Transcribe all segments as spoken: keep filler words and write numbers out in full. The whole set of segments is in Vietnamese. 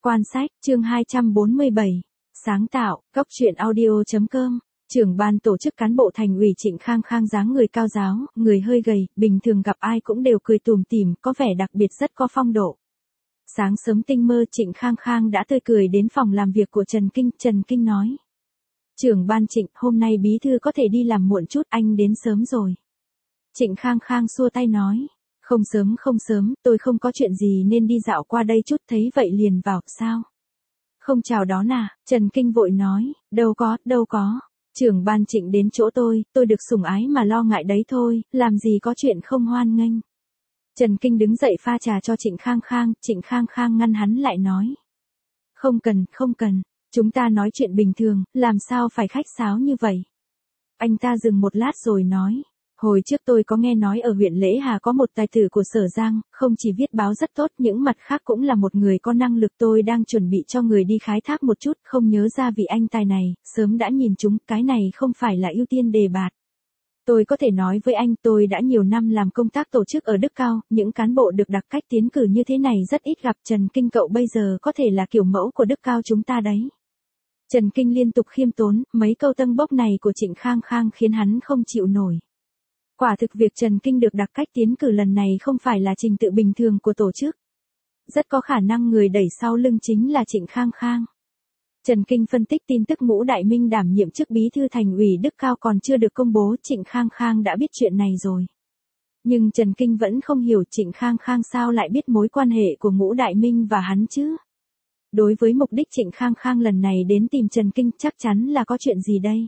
Quan sách, chương hai trăm bốn mươi bảy. Sáng tạo, góc truyện audio chấm com. Trưởng ban tổ chức cán bộ thành ủy Trịnh Khang Khang dáng người cao ráo, người hơi gầy, bình thường gặp ai cũng đều cười tủm tỉm, có vẻ đặc biệt rất có phong độ. Sáng sớm tinh mơ Trịnh Khang Khang đã tươi cười đến phòng làm việc của Trần Kinh, Trần Kinh nói. Trưởng ban Trịnh, hôm nay bí thư có thể đi làm muộn chút, anh đến sớm rồi. Trịnh Khang Khang xua tay nói. Không sớm không sớm, tôi không có chuyện gì nên đi dạo qua đây chút, thấy vậy liền vào, sao? Không chào đón à, Trần Kinh vội nói, đâu có, đâu có. Trưởng ban Trịnh đến chỗ tôi, tôi được sủng ái mà lo ngại đấy thôi, làm gì có chuyện không hoan nghênh. Trần Kinh đứng dậy pha trà cho Trịnh Khang Khang, Trịnh Khang Khang ngăn hắn lại nói. Không cần, không cần, chúng ta nói chuyện bình thường, làm sao phải khách sáo như vậy? Anh ta dừng một lát rồi nói. Hồi trước tôi có nghe nói ở huyện Lễ Hà có một tài tử của Sở Giang, không chỉ viết báo rất tốt, những mặt khác cũng là một người có năng lực. Tôi đang chuẩn bị cho người đi khai thác một chút, không nhớ ra vị anh tài này, sớm đã nhìn chúng, cái này không phải là ưu tiên đề bạt. Tôi có thể nói với anh, tôi đã nhiều năm làm công tác tổ chức ở Đức Cao, những cán bộ được đặc cách tiến cử như thế này rất ít gặp. Trần Kinh cậu bây giờ có thể là kiểu mẫu của Đức Cao chúng ta đấy. Trần Kinh liên tục khiêm tốn, mấy câu tâng bốc này của Trịnh Khang Khang khiến hắn không chịu nổi. Quả thực việc Trần Kinh được đặc cách tiến cử lần này không phải là trình tự bình thường của tổ chức. Rất có khả năng người đẩy sau lưng chính là Trịnh Khang Khang. Trần Kinh phân tích tin tức Ngũ Đại Minh đảm nhiệm chức bí thư thành ủy Đức Cao còn chưa được công bố, Trịnh Khang Khang đã biết chuyện này rồi. Nhưng Trần Kinh vẫn không hiểu Trịnh Khang Khang sao lại biết mối quan hệ của Ngũ Đại Minh và hắn chứ. Đối với mục đích Trịnh Khang Khang lần này đến tìm Trần Kinh chắc chắn là có chuyện gì đây.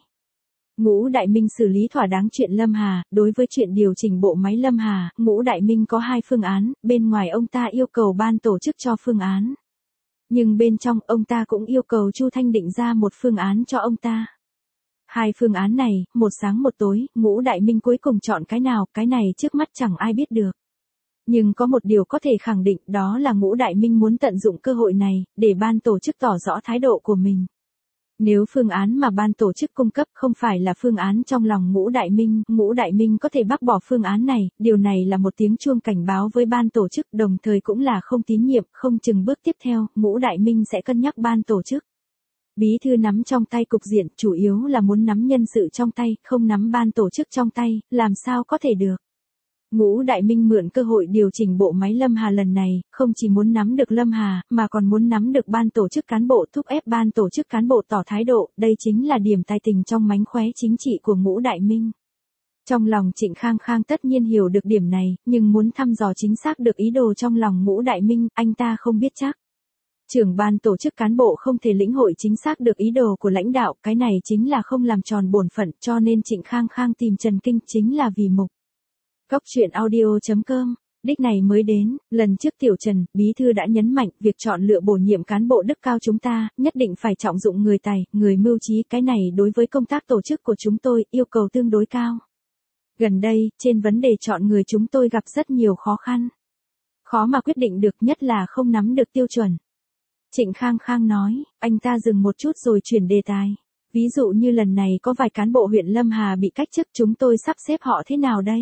Ngũ Đại Minh xử lý thỏa đáng chuyện Lâm Hà, đối với chuyện điều chỉnh bộ máy Lâm Hà, Ngũ Đại Minh có hai phương án, bên ngoài ông ta yêu cầu ban tổ chức cho phương án. Nhưng bên trong ông ta cũng yêu cầu Chu Thanh định ra một phương án cho ông ta. Hai phương án này, một sáng một tối, Ngũ Đại Minh cuối cùng chọn cái nào, cái này trước mắt chẳng ai biết được. Nhưng có một điều có thể khẳng định, đó là Ngũ Đại Minh muốn tận dụng cơ hội này, để ban tổ chức tỏ rõ thái độ của mình. Nếu phương án mà ban tổ chức cung cấp không phải là phương án trong lòng Ngũ Đại Minh, Ngũ Đại Minh có thể bác bỏ phương án này, điều này là một tiếng chuông cảnh báo với ban tổ chức, đồng thời cũng là không tín nhiệm, không chừng bước tiếp theo, Ngũ Đại Minh sẽ cân nhắc ban tổ chức. Bí thư nắm trong tay cục diện, chủ yếu là muốn nắm nhân sự trong tay, không nắm ban tổ chức trong tay, làm sao có thể được. Ngũ Đại Minh mượn cơ hội điều chỉnh bộ máy Lâm Hà lần này, không chỉ muốn nắm được Lâm Hà, mà còn muốn nắm được ban tổ chức cán bộ, thúc ép ban tổ chức cán bộ tỏ thái độ, đây chính là điểm tài tình trong mánh khóe chính trị của Ngũ Đại Minh. Trong lòng Trịnh Khang Khang tất nhiên hiểu được điểm này, nhưng muốn thăm dò chính xác được ý đồ trong lòng Ngũ Đại Minh, anh ta không biết chắc. Trưởng ban tổ chức cán bộ không thể lĩnh hội chính xác được ý đồ của lãnh đạo, cái này chính là không làm tròn bổn phận, cho nên Trịnh Khang Khang tìm Trần Kinh chính là vì mục. Góc truyện audio chấm com, đích này mới đến, lần trước Tiểu Trần, bí thư đã nhấn mạnh, việc chọn lựa bổ nhiệm cán bộ Đức Cao chúng ta, nhất định phải trọng dụng người tài, người mưu trí, cái này đối với công tác tổ chức của chúng tôi, yêu cầu tương đối cao. Gần đây, trên vấn đề chọn người chúng tôi gặp rất nhiều khó khăn. Khó mà quyết định được, nhất là không nắm được tiêu chuẩn. Trịnh Khang Khang nói, anh ta dừng một chút rồi chuyển đề tài. Ví dụ như lần này có vài cán bộ huyện Lâm Hà bị cách chức, chúng tôi sắp xếp họ thế nào đây?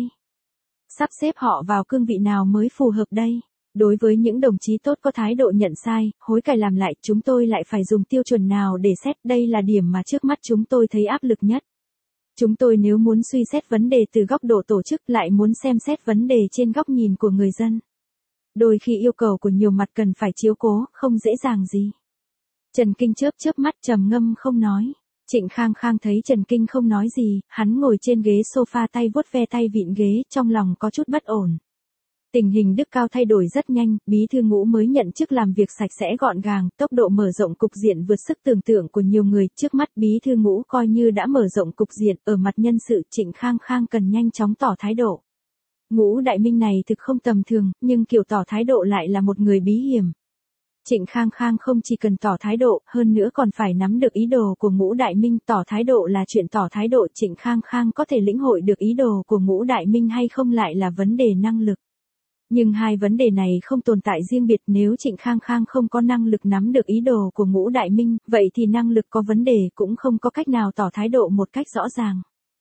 Sắp xếp họ vào cương vị nào mới phù hợp đây? Đối với những đồng chí tốt có thái độ nhận sai, hối cải làm lại, chúng tôi lại phải dùng tiêu chuẩn nào để xét, đây là điểm mà trước mắt chúng tôi thấy áp lực nhất. Chúng tôi nếu muốn suy xét vấn đề từ góc độ tổ chức lại muốn xem xét vấn đề trên góc nhìn của người dân. Đôi khi yêu cầu của nhiều mặt cần phải chiếu cố, không dễ dàng gì. Trần Kinh chớp chớp mắt trầm ngâm không nói. Trịnh Khang Khang thấy Trần Kinh không nói gì, hắn ngồi trên ghế sofa tay vuốt ve tay vịn ghế, trong lòng có chút bất ổn. Tình hình Đức Cao thay đổi rất nhanh, bí thư Ngũ mới nhận chức làm việc sạch sẽ gọn gàng, tốc độ mở rộng cục diện vượt sức tưởng tượng của nhiều người, trước mắt bí thư Ngũ coi như đã mở rộng cục diện, ở mặt nhân sự Trịnh Khang Khang cần nhanh chóng tỏ thái độ. Ngũ Đại Minh này thực không tầm thường, nhưng kiểu tỏ thái độ lại là một người bí hiểm. Trịnh Khang Khang không chỉ cần tỏ thái độ, hơn nữa còn phải nắm được ý đồ của Ngũ Đại Minh, tỏ thái độ là chuyện tỏ thái độ, Trịnh Khang Khang có thể lĩnh hội được ý đồ của Ngũ Đại Minh hay không lại là vấn đề năng lực. Nhưng hai vấn đề này không tồn tại riêng biệt, nếu Trịnh Khang Khang không có năng lực nắm được ý đồ của Ngũ Đại Minh, vậy thì năng lực có vấn đề cũng không có cách nào tỏ thái độ một cách rõ ràng.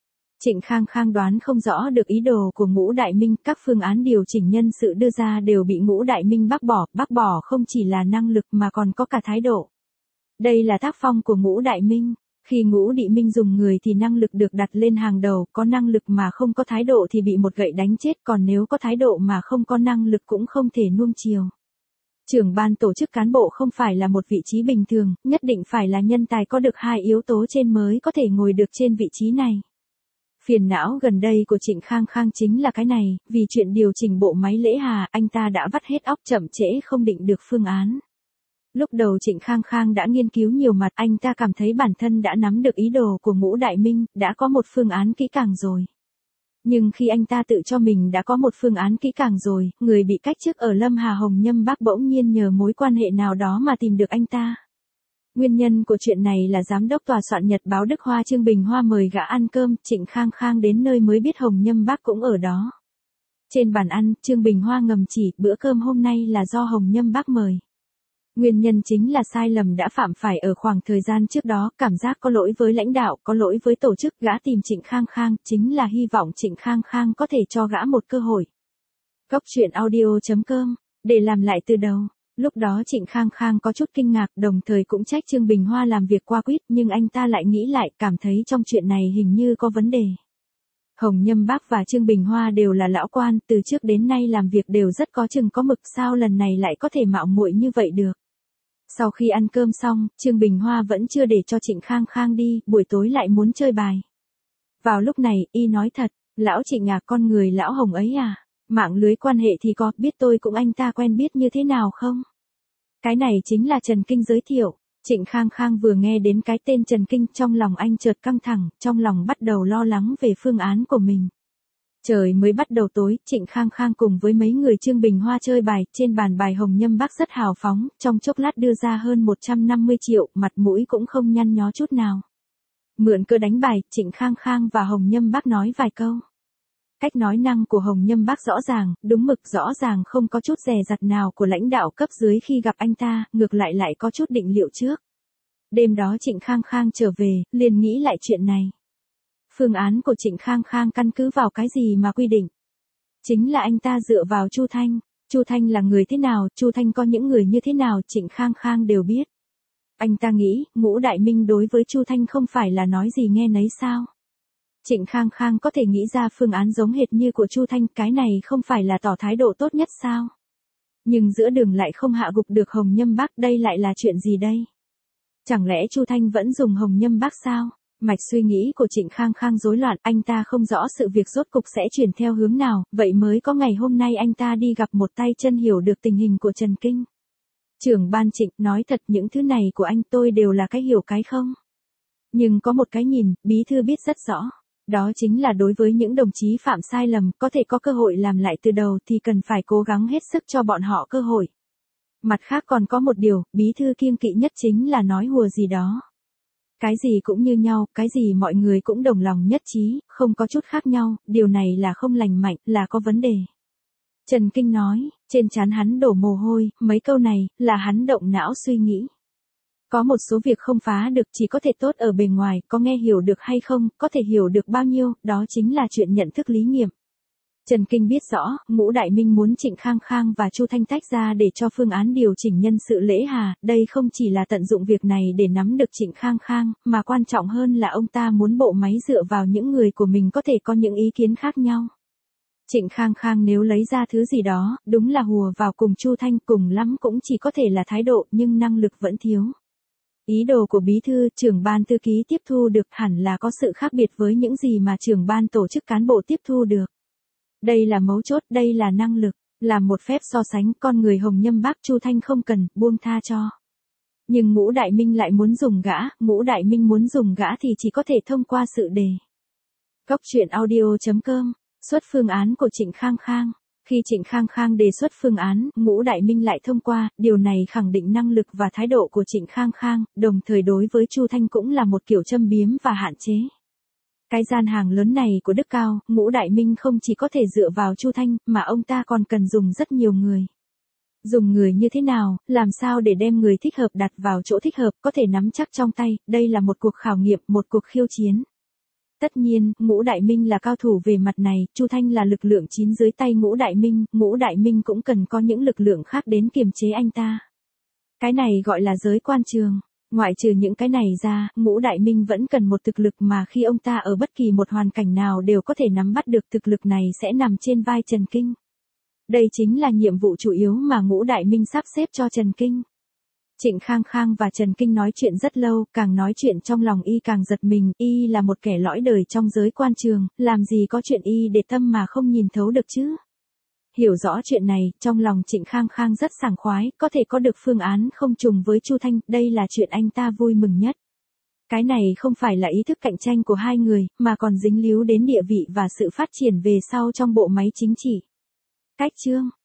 Trịnh Khang Khang đoán không rõ được ý đồ của Ngũ Đại Minh, các phương án điều chỉnh nhân sự đưa ra đều bị Ngũ Đại Minh bác bỏ, bác bỏ không chỉ là năng lực mà còn có cả thái độ. Đây là tác phong của Ngũ Đại Minh, khi Ngũ Đại Minh dùng người thì năng lực được đặt lên hàng đầu, có năng lực mà không có thái độ thì bị một gậy đánh chết, còn nếu có thái độ mà không có năng lực cũng không thể nuông chiều. Trưởng ban tổ chức cán bộ không phải là một vị trí bình thường, nhất định phải là nhân tài có được hai yếu tố trên mới có thể ngồi được trên vị trí này. Phiền não gần đây của Trịnh Khang Khang chính là cái này, vì chuyện điều chỉnh bộ máy Lễ Hà, anh ta đã vắt hết óc, chậm trễ không định được phương án. Lúc đầu Trịnh Khang Khang đã nghiên cứu nhiều mặt, anh ta cảm thấy bản thân đã nắm được ý đồ của Ngũ Đại Minh, đã có một phương án kỹ càng rồi. Nhưng khi anh ta tự cho mình đã có một phương án kỹ càng rồi, người bị cách chức ở Lâm Hà Hồng Nhâm Bác bỗng nhiên nhờ mối quan hệ nào đó mà tìm được anh ta. Nguyên nhân của chuyện này là giám đốc tòa soạn Nhật báo Đức Hoa Trương Bình Hoa mời gã ăn cơm, Trịnh Khang Khang đến nơi mới biết Hồng Nhâm Bác cũng ở đó. Trên bàn ăn, Trương Bình Hoa ngầm chỉ, bữa cơm hôm nay là do Hồng Nhâm Bác mời. Nguyên nhân chính là sai lầm đã phạm phải ở khoảng thời gian trước đó, cảm giác có lỗi với lãnh đạo, có lỗi với tổ chức, gã tìm Trịnh Khang Khang, chính là hy vọng Trịnh Khang Khang có thể cho gã một cơ hội. Cốc truyện audio chấm com, để làm lại từ đầu. Lúc đó Trịnh Khang Khang có chút kinh ngạc, đồng thời cũng trách Trương Bình Hoa làm việc qua quýt, nhưng anh ta lại nghĩ lại, cảm thấy trong chuyện này hình như có vấn đề. Hồng Nhâm Bác và Trương Bình Hoa đều là lão quan, từ trước đến nay làm việc đều rất có chừng có mực, sao lần này lại có thể mạo muội như vậy được. Sau khi ăn cơm xong, Trương Bình Hoa vẫn chưa để cho Trịnh Khang Khang đi, buổi tối lại muốn chơi bài. Vào lúc này, y nói thật, lão Trịnh à, con người lão Hồng ấy à, mạng lưới quan hệ thì có, biết tôi cũng anh ta quen biết như thế nào không? Cái này chính là Trần Kinh giới thiệu. Trịnh Khang Khang vừa nghe đến cái tên Trần Kinh, trong lòng anh chợt căng thẳng, trong lòng bắt đầu lo lắng về phương án của mình. Trời mới bắt đầu tối, Trịnh Khang Khang cùng với mấy người Trương Bình Hoa chơi bài, trên bàn bài Hồng Nhâm Bác rất hào phóng, trong chốc lát đưa ra hơn một trăm năm mươi triệu, mặt mũi cũng không nhăn nhó chút nào. Mượn cơ đánh bài, Trịnh Khang Khang và Hồng Nhâm Bác nói vài câu. Cách nói năng của Hồng Nhâm Bác rõ ràng, đúng mực, rõ ràng không có chút dè dặt nào của lãnh đạo cấp dưới khi gặp anh ta, ngược lại lại có chút định liệu trước. Đêm đó Trịnh Khang Khang trở về, liền nghĩ lại chuyện này. Phương án của Trịnh Khang Khang căn cứ vào cái gì mà quy định? Chính là anh ta dựa vào Chu Thanh. Chu Thanh là người thế nào, Chu Thanh có những người như thế nào, Trịnh Khang Khang đều biết. Anh ta nghĩ, Ngũ Đại Minh đối với Chu Thanh không phải là nói gì nghe nấy sao? Trịnh Khang Khang có thể nghĩ ra phương án giống hệt như của Chu Thanh, cái này không phải là tỏ thái độ tốt nhất sao? Nhưng giữa đường lại không hạ gục được Hồng Nhâm Bác, đây lại là chuyện gì đây? Chẳng lẽ Chu Thanh vẫn dùng Hồng Nhâm Bác sao? Mạch suy nghĩ của Trịnh Khang Khang rối loạn, anh ta không rõ sự việc rốt cục sẽ chuyển theo hướng nào, vậy mới có ngày hôm nay anh ta đi gặp một tay chân hiểu được tình hình của Trần Kinh. Trưởng ban Trịnh, nói thật những thứ này của anh tôi đều là cái hiểu cái không. Nhưng có một cái nhìn, bí thư biết rất rõ. Đó chính là đối với những đồng chí phạm sai lầm, có thể có cơ hội làm lại từ đầu thì cần phải cố gắng hết sức cho bọn họ cơ hội. Mặt khác còn có một điều, bí thư kiêng kỵ nhất chính là nói hùa gì đó. Cái gì cũng như nhau, cái gì mọi người cũng đồng lòng nhất trí, không có chút khác nhau, điều này là không lành mạnh, là có vấn đề. Trần Kinh nói, trên trán hắn đổ mồ hôi, mấy câu này, là hắn động não suy nghĩ. Có một số việc không phá được chỉ có thể tốt ở bề ngoài, có nghe hiểu được hay không, có thể hiểu được bao nhiêu, đó chính là chuyện nhận thức lý nghiệm. Trần Kinh biết rõ, Ngũ Đại Minh muốn Trịnh Khang Khang và Chu Thanh tách ra để cho phương án điều chỉnh nhân sự Lễ Hà, đây không chỉ là tận dụng việc này để nắm được Trịnh Khang Khang, mà quan trọng hơn là ông ta muốn bộ máy dựa vào những người của mình có thể có những ý kiến khác nhau. Trịnh Khang Khang nếu lấy ra thứ gì đó, đúng là hùa vào cùng Chu Thanh, cùng lắm cũng chỉ có thể là thái độ, nhưng năng lực vẫn thiếu. Ý đồ của bí thư, trưởng ban thư ký tiếp thu được hẳn là có sự khác biệt với những gì mà trưởng ban tổ chức cán bộ tiếp thu được. Đây là mấu chốt, đây là năng lực, làm một phép so sánh, con người Hồng Nhâm Bác Chu Thanh không cần, buông tha cho. Nhưng Ngũ Đại Minh lại muốn dùng gã, Ngũ Đại Minh muốn dùng gã thì chỉ có thể thông qua sự đề. Cốc truyện audio chấm com, xuất phương án của Trịnh Khang Khang. Khi Trịnh Khang Khang đề xuất phương án, Ngũ Đại Minh lại thông qua, điều này khẳng định năng lực và thái độ của Trịnh Khang Khang, đồng thời đối với Chu Thanh cũng là một kiểu châm biếm và hạn chế. Cái gian hàng lớn này của Đức Cao, Ngũ Đại Minh không chỉ có thể dựa vào Chu Thanh, mà ông ta còn cần dùng rất nhiều người. Dùng người như thế nào, làm sao để đem người thích hợp đặt vào chỗ thích hợp, có thể nắm chắc trong tay, đây là một cuộc khảo nghiệm, một cuộc khiêu chiến. Tất nhiên, Ngũ Đại Minh là cao thủ về mặt này, Chu Thanh là lực lượng chín dưới tay Ngũ Đại Minh, Ngũ Đại Minh cũng cần có những lực lượng khác đến kiềm chế anh ta. Cái này gọi là giới quan trường. Ngoại trừ những cái này ra, Ngũ Đại Minh vẫn cần một thực lực mà khi ông ta ở bất kỳ một hoàn cảnh nào đều có thể nắm bắt được, thực lực này sẽ nằm trên vai Trần Kinh. Đây chính là nhiệm vụ chủ yếu mà Ngũ Đại Minh sắp xếp cho Trần Kinh. Trịnh Khang Khang và Trần Kinh nói chuyện rất lâu, càng nói chuyện trong lòng y càng giật mình, y là một kẻ lõi đời trong giới quan trường, làm gì có chuyện y để tâm mà không nhìn thấu được chứ. Hiểu rõ chuyện này, trong lòng Trịnh Khang Khang rất sảng khoái, có thể có được phương án không trùng với Chu Thanh, đây là chuyện anh ta vui mừng nhất. Cái này không phải là ý thức cạnh tranh của hai người, mà còn dính líu đến địa vị và sự phát triển về sau trong bộ máy chính trị. Cách chương